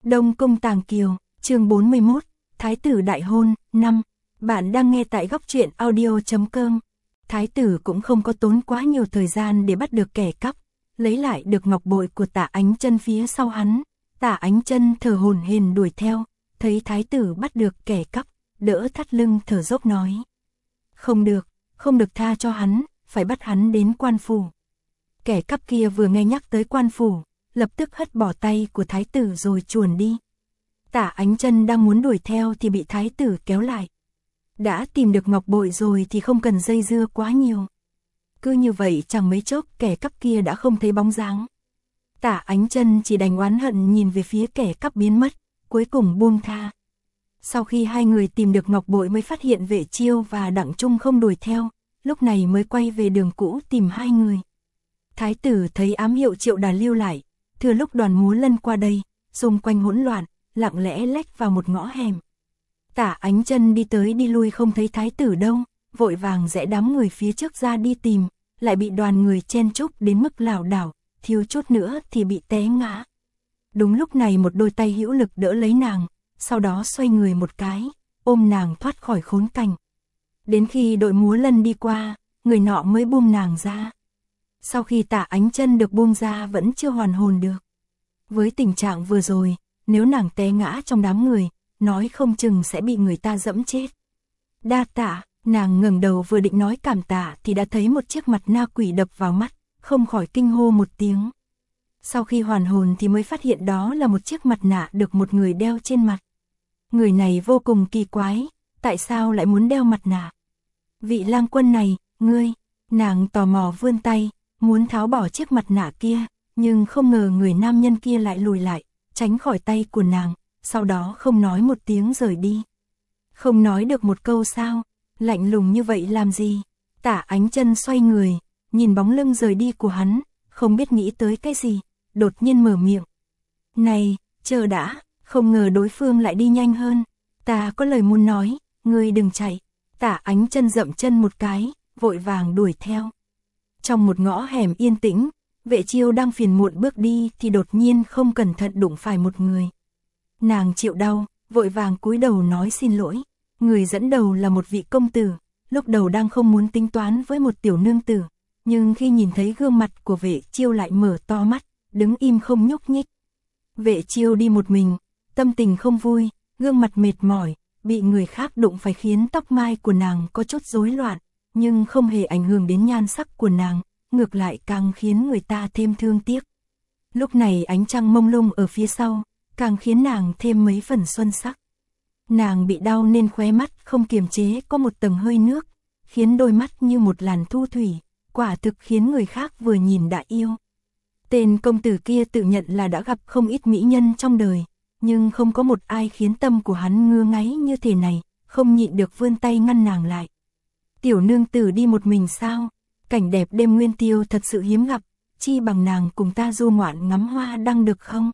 Đông Cung Tàng Kiều, chương 41, Thái tử đại hôn, 5. Bạn đang nghe tại góc truyện audio.com. Thái tử cũng không có tốn quá nhiều thời gian để bắt được kẻ cắp, lấy lại được ngọc bội của Tạ Ánh Chân phía sau hắn. Tạ Ánh Chân thở hổn hển đuổi theo, thấy thái tử bắt được kẻ cắp, đỡ thắt lưng thở dốc nói: không được tha cho hắn, phải bắt hắn đến quan phủ. Kẻ cắp kia vừa nghe nhắc tới quan phủ, lập tức hất bỏ tay của thái tử rồi chuồn đi. Tạ Ánh Chân đang muốn đuổi theo thì bị thái tử kéo lại. Đã tìm được ngọc bội rồi thì không cần dây dưa quá nhiều. Cứ như vậy chẳng mấy chốc kẻ cắp kia đã không thấy bóng dáng. Tạ Ánh Chân chỉ đành oán hận nhìn về phía kẻ cắp biến mất, cuối cùng buông tha. Sau khi hai người tìm được ngọc bội mới phát hiện Vệ Chiêu và Đặng Trung không đuổi theo, lúc này mới quay về đường cũ tìm hai người. Thái tử thấy ám hiệu Triệu Đà lưu lại, thừa lúc đoàn múa lân qua đây, xung quanh hỗn loạn, lặng lẽ lách vào một ngõ hẻm. Tạ Ánh Chân đi tới đi lui không thấy thái tử đâu, vội vàng rẽ đám người phía trước ra đi tìm, lại bị đoàn người chen chúc đến mức lảo đảo, thiếu chút nữa thì bị té ngã. Đúng lúc này một đôi tay hữu lực đỡ lấy nàng, sau đó xoay người một cái, ôm nàng thoát khỏi khốn cảnh. Đến khi đội múa lân đi qua, người nọ mới buông nàng ra. Sau khi Tạ Ánh Chân được buông ra vẫn chưa hoàn hồn được. Với tình trạng vừa rồi, nếu nàng té ngã trong đám người, nói không chừng sẽ bị người ta dẫm chết. Đa tạ, nàng ngẩng đầu vừa định nói cảm tạ thì đã thấy một chiếc mặt na quỷ đập vào mắt, không khỏi kinh hô một tiếng. Sau khi hoàn hồn thì mới phát hiện đó là một chiếc mặt nạ được một người đeo trên mặt. Người này vô cùng kỳ quái, tại sao lại muốn đeo mặt nạ? Vị lang quân này, ngươi, nàng tò mò vươn tay, muốn tháo bỏ chiếc mặt nạ kia, nhưng không ngờ người nam nhân kia lại lùi lại, tránh khỏi tay của nàng, sau đó không nói một tiếng rời đi. Không nói được một câu sao, lạnh lùng như vậy làm gì? Tạ Ánh Chân xoay người, nhìn bóng lưng rời đi của hắn, không biết nghĩ tới cái gì, đột nhiên mở miệng. Này, chờ đã, không ngờ đối phương lại đi nhanh hơn, ta có lời muốn nói, ngươi đừng chạy. Tạ Ánh Chân dậm chân một cái, vội vàng đuổi theo. Trong một ngõ hẻm yên tĩnh, Vệ Chiêu đang phiền muộn bước đi thì đột nhiên không cẩn thận đụng phải một người. Nàng chịu đau, vội vàng cúi đầu nói xin lỗi. Người dẫn đầu là một vị công tử, lúc đầu đang không muốn tính toán với một tiểu nương tử, nhưng khi nhìn thấy gương mặt của Vệ Chiêu lại mở to mắt, đứng im không nhúc nhích. Vệ Chiêu đi một mình, tâm tình không vui, gương mặt mệt mỏi, bị người khác đụng phải khiến tóc mai của nàng có chút rối loạn, nhưng không hề ảnh hưởng đến nhan sắc của nàng, ngược lại càng khiến người ta thêm thương tiếc. Lúc này ánh trăng mông lung ở phía sau, càng khiến nàng thêm mấy phần xuân sắc. Nàng bị đau nên khóe mắt không kiềm chế có một tầng hơi nước, khiến đôi mắt như một làn thu thủy, quả thực khiến người khác vừa nhìn đã yêu. Tên công tử kia tự nhận là đã gặp không ít mỹ nhân trong đời, nhưng không có một ai khiến tâm của hắn ngứa ngáy như thế này, không nhịn được vươn tay ngăn nàng lại. Tiểu nương tử đi một mình sao? Cảnh đẹp đêm Nguyên Tiêu thật sự hiếm gặp, chi bằng nàng cùng ta du ngoạn ngắm hoa đăng được không?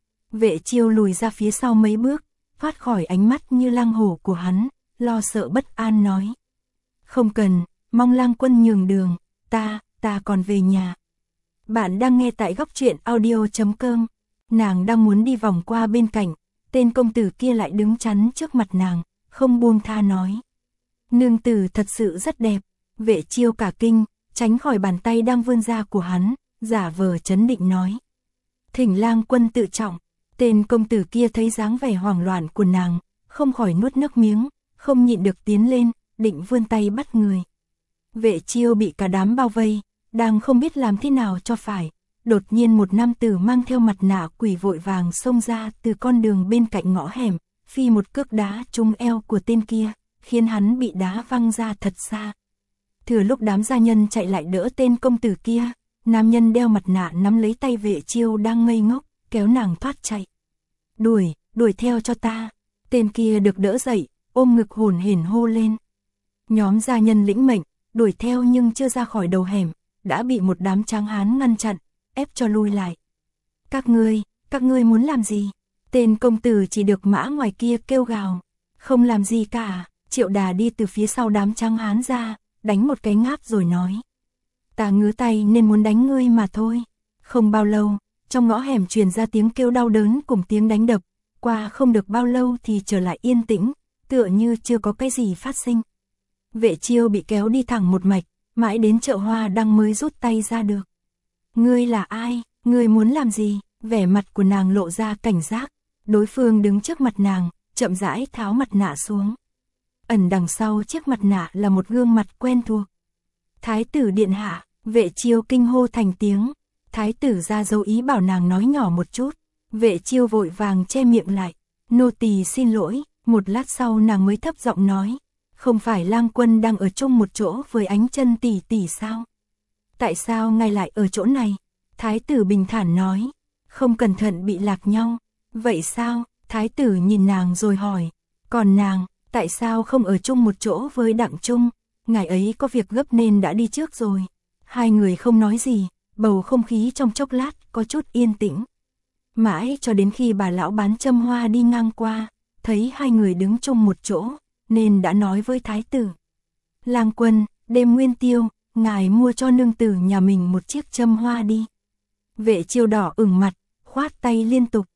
Vệ Chiêu lùi ra phía sau mấy bước, thoát khỏi ánh mắt như lang hổ của hắn, lo sợ bất an nói. Không cần, mong lang quân nhường đường, ta còn về nhà. Bạn đang nghe tại góc truyện audio.com. Nàng đang muốn đi vòng qua bên cạnh, tên công tử kia lại đứng chắn trước mặt nàng, không buông tha nói. Nương tử thật sự rất đẹp. Vệ Chiêu cả kinh, tránh khỏi bàn tay đang vươn ra của hắn, giả vờ trấn định nói. Thỉnh lang quân tự trọng. Tên công tử kia thấy dáng vẻ hoảng loạn của nàng, không khỏi nuốt nước miếng, không nhịn được tiến lên, định vươn tay bắt người. Vệ Chiêu bị cả đám bao vây, đang không biết làm thế nào cho phải. Đột nhiên một nam tử mang theo mặt nạ quỷ vội vàng xông ra từ con đường bên cạnh ngõ hẻm, phi một cước đá trúng eo của tên kia, khiến hắn bị đá văng ra thật xa. Thừa lúc đám gia nhân chạy lại đỡ tên công tử kia, nam nhân đeo mặt nạ nắm lấy tay Vệ Chiêu đang ngây ngốc, kéo nàng thoát chạy. Đuổi theo cho ta. Tên kia được đỡ dậy, ôm ngực hổn hển hô lên. Nhóm gia nhân lĩnh mệnh, đuổi theo nhưng chưa ra khỏi đầu hẻm, đã bị một đám tráng hán ngăn chặn, ép cho lui lại. Các ngươi muốn làm gì? Tên công tử chỉ được mã ngoài kia kêu gào. Không làm gì cả. Triệu Đà đi từ phía sau đám tráng hán ra, đánh một cái ngáp rồi nói. Ta ngứa tay nên muốn đánh ngươi mà thôi. Không bao lâu, trong ngõ hẻm truyền ra tiếng kêu đau đớn cùng tiếng đánh đập, qua không được bao lâu thì trở lại yên tĩnh, tựa như chưa có cái gì phát sinh. Vệ Chiêu bị kéo đi thẳng một mạch, mãi đến chợ hoa đăng mới rút tay ra được. Ngươi là ai? Ngươi muốn làm gì? Vẻ mặt của nàng lộ ra cảnh giác. Đối phương đứng trước mặt nàng, chậm rãi tháo mặt nạ xuống. Ẩn đằng sau chiếc mặt nạ là một gương mặt quen thuộc. Thái tử điện hạ, Vệ Chiêu kinh hô thành tiếng. Thái tử ra dấu ý bảo nàng nói nhỏ một chút. Vệ Chiêu vội vàng che miệng lại. Nô tỳ xin lỗi. Một lát sau nàng mới thấp giọng nói. Không phải Lang Quân đang ở chung một chỗ với Ánh Chân tỷ tỷ sao? Tại sao ngài lại ở chỗ này? Thái tử bình thản nói. Không cẩn thận bị lạc nhau. Vậy sao? Thái tử nhìn nàng rồi hỏi. Còn nàng, tại sao không ở chung một chỗ với Đặng Trung? Ngài ấy có việc gấp nên đã đi trước rồi. Hai người không nói gì, bầu không khí trong chốc lát có chút yên tĩnh. Mãi cho đến khi bà lão bán châm hoa đi ngang qua, thấy hai người đứng chung một chỗ, nên đã nói với thái tử. Lang Quân, đêm nguyên tiêu, ngài mua cho nương tử nhà mình một chiếc châm hoa đi. Vệ Chiêu đỏ ửng mặt, khoát tay liên tục.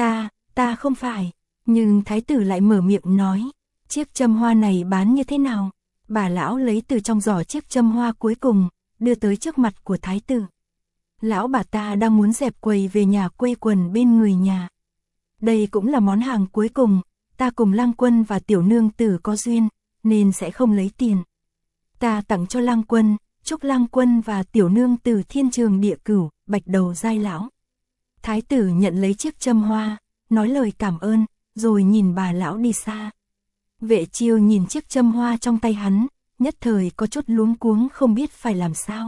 Ta không phải. Nhưng thái tử lại mở miệng nói. Chiếc châm hoa này bán như thế nào? Bà lão lấy từ trong giỏ chiếc châm hoa cuối cùng, đưa tới trước mặt của thái tử. Lão bà ta đang muốn dẹp quầy về nhà quây quần bên người nhà. Đây cũng là món hàng cuối cùng, ta cùng Lang Quân và tiểu nương tử có duyên, nên sẽ không lấy tiền. Ta tặng cho Lang Quân, chúc Lang Quân và tiểu nương tử thiên trường địa cửu, bạch đầu giai lão. Thái tử nhận lấy chiếc châm hoa, nói lời cảm ơn, rồi nhìn bà lão đi xa. Vệ Chiêu nhìn chiếc châm hoa trong tay hắn, nhất thời có chút luống cuống không biết phải làm sao.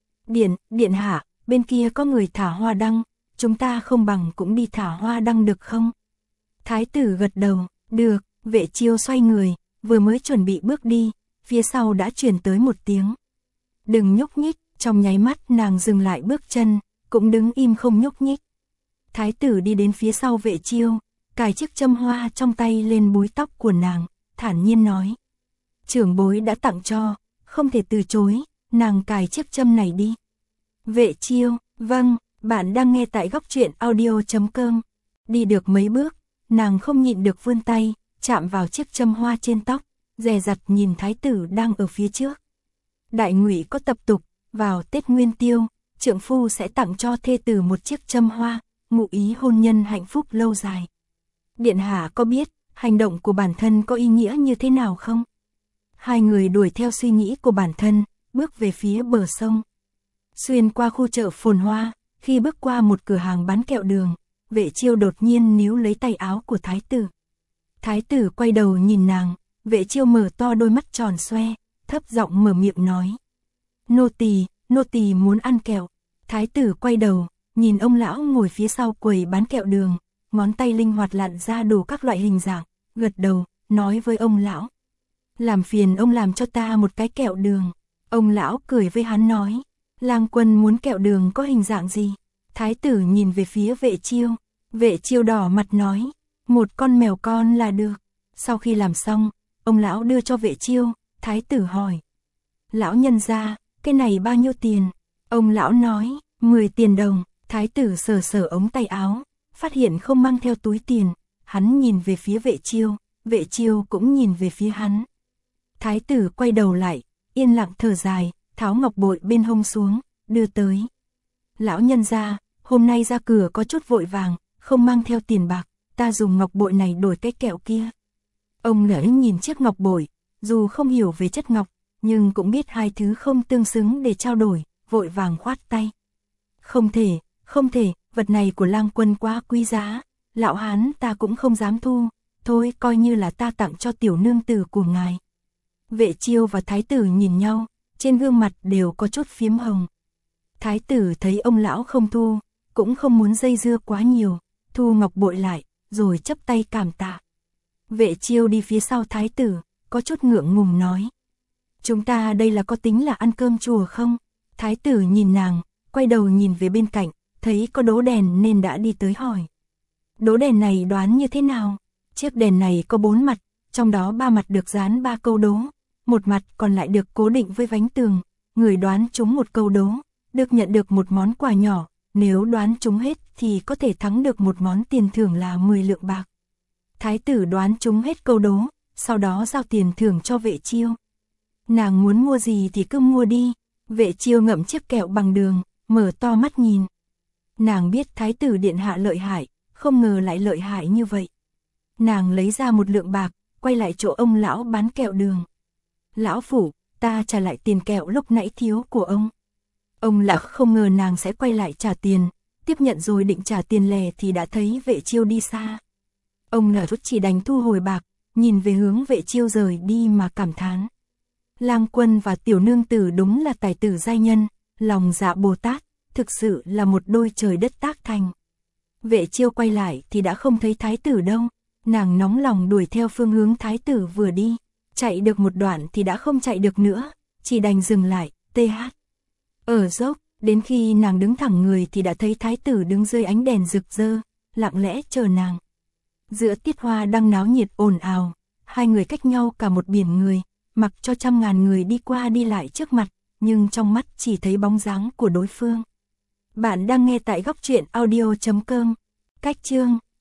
Điện hạ, bên kia có người thả hoa đăng, chúng ta không bằng cũng đi thả hoa đăng được không? Thái tử gật đầu, được. Vệ Chiêu xoay người, vừa mới chuẩn bị bước đi, phía sau đã truyền tới một tiếng. Đừng nhúc nhích, trong nháy mắt nàng dừng lại bước chân, cũng đứng im không nhúc nhích. Thái tử đi đến phía sau Vệ Chiêu, cài chiếc châm hoa trong tay lên búi tóc của nàng, thản nhiên nói. Trưởng bối đã tặng cho, không thể từ chối, nàng cài chiếc châm này đi. Vệ Chiêu, vâng, bạn đang nghe tại góc truyện audio.com. Đi được mấy bước, nàng không nhịn được vươn tay, chạm vào chiếc châm hoa trên tóc, dè dặt nhìn thái tử đang ở phía trước. Đại Ngụy có tập tục, vào Tết Nguyên Tiêu, trượng phu sẽ tặng cho thê tử một chiếc châm hoa, ngụ ý hôn nhân hạnh phúc lâu dài. Điện hạ có biết, hành động của bản thân có ý nghĩa như thế nào không? Hai người đuổi theo suy nghĩ của bản thân, bước về phía bờ sông. Xuyên qua khu chợ phồn hoa, khi bước qua một cửa hàng bán kẹo đường, Vệ Chiêu đột nhiên níu lấy tay áo của thái tử. Thái tử quay đầu nhìn nàng, Vệ Chiêu mở to đôi mắt tròn xoe, thấp giọng mở miệng nói. Nô tỳ muốn ăn kẹo. Thái tử quay đầu, nhìn ông lão ngồi phía sau quầy bán kẹo đường, ngón tay linh hoạt lặn ra đủ các loại hình dạng, gật đầu, nói với ông lão. Làm phiền ông làm cho ta một cái kẹo đường. Ông lão cười với hắn nói. Lang Quân muốn kẹo đường có hình dạng gì? Thái tử nhìn về phía Vệ Chiêu. Vệ Chiêu đỏ mặt nói. Một con mèo con là được. Sau khi làm xong, ông lão đưa cho Vệ Chiêu. Thái tử hỏi. Lão nhân gia, cái này bao nhiêu tiền? Ông lão nói. 10 tiền đồng. Thái tử sờ sờ ống tay áo, phát hiện không mang theo túi tiền. Hắn nhìn về phía Vệ Chiêu, Vệ Chiêu cũng nhìn về phía hắn. Thái tử quay đầu lại, yên lặng thở dài, tháo ngọc bội bên hông xuống, đưa tới. Lão nhân gia, hôm nay ra cửa có chút vội vàng, không mang theo tiền bạc, ta dùng ngọc bội này đổi cái kẹo kia. Ông lão nhìn chiếc ngọc bội, dù không hiểu về chất ngọc, nhưng cũng biết hai thứ không tương xứng để trao đổi, vội vàng khoát tay. Không thể, vật này của Lang Quân quá quý giá, lão hán ta cũng không dám thu, thôi coi như là ta tặng cho tiểu nương tử của ngài. Vệ Chiêu và thái tử nhìn nhau, trên gương mặt đều có chút phiếm hồng. Thái tử thấy ông lão không thu, cũng không muốn dây dưa quá nhiều, thu ngọc bội lại, rồi chắp tay cảm tạ. Vệ Chiêu đi phía sau thái tử, có chút ngượng ngùng nói. Chúng ta đây là có tính là ăn cơm chùa không? Thái tử nhìn nàng, quay đầu nhìn về bên cạnh, thấy có đố đèn nên đã đi tới hỏi. Đố đèn này đoán như thế nào? Chiếc đèn này có 4 mặt, trong đó 3 mặt được dán 3 câu đố, một mặt còn lại được cố định với vánh tường. Người đoán trúng một câu đố, được nhận được một món quà nhỏ, nếu đoán trúng hết thì có thể thắng được một món tiền thưởng là 10 lượng bạc. Thái tử đoán trúng hết câu đố, sau đó giao tiền thưởng cho Vệ Chiêu. Nàng muốn mua gì thì cứ mua đi. Vệ Chiêu ngậm chiếc kẹo bằng đường, mở to mắt nhìn. Nàng biết Thái tử điện hạ lợi hại, không ngờ lại lợi hại như vậy. Nàng lấy ra 1 lượng bạc, quay lại chỗ ông lão bán kẹo đường. Lão phủ, ta trả lại tiền kẹo lúc nãy thiếu của ông. Ông lão không ngờ nàng sẽ quay lại trả tiền, tiếp nhận rồi định trả tiền lẻ thì đã thấy Vệ Chiêu đi xa. Ông lão chỉ đành thu hồi bạc, nhìn về hướng Vệ Chiêu rời đi mà cảm thán. Lang Quân và tiểu nương tử đúng là tài tử giai nhân, lòng dạ Bồ Tát, thực sự là một đôi trời đất tác thành. Vệ Chiêu quay lại thì đã không thấy thái tử đâu, nàng nóng lòng đuổi theo phương hướng thái tử vừa đi, chạy được một đoạn thì đã không chạy được nữa, chỉ đành dừng lại, TH. Ở dốc, đến khi nàng đứng thẳng người thì đã thấy thái tử đứng dưới ánh đèn rực rỡ, lặng lẽ chờ nàng. Giữa tiết hoa đang náo nhiệt ồn ào, hai người cách nhau cả một biển người, mặc cho trăm ngàn người đi qua đi lại trước mặt, nhưng trong mắt chỉ thấy bóng dáng của đối phương. Bạn đang nghe tại góc truyện audio.com. Cách chương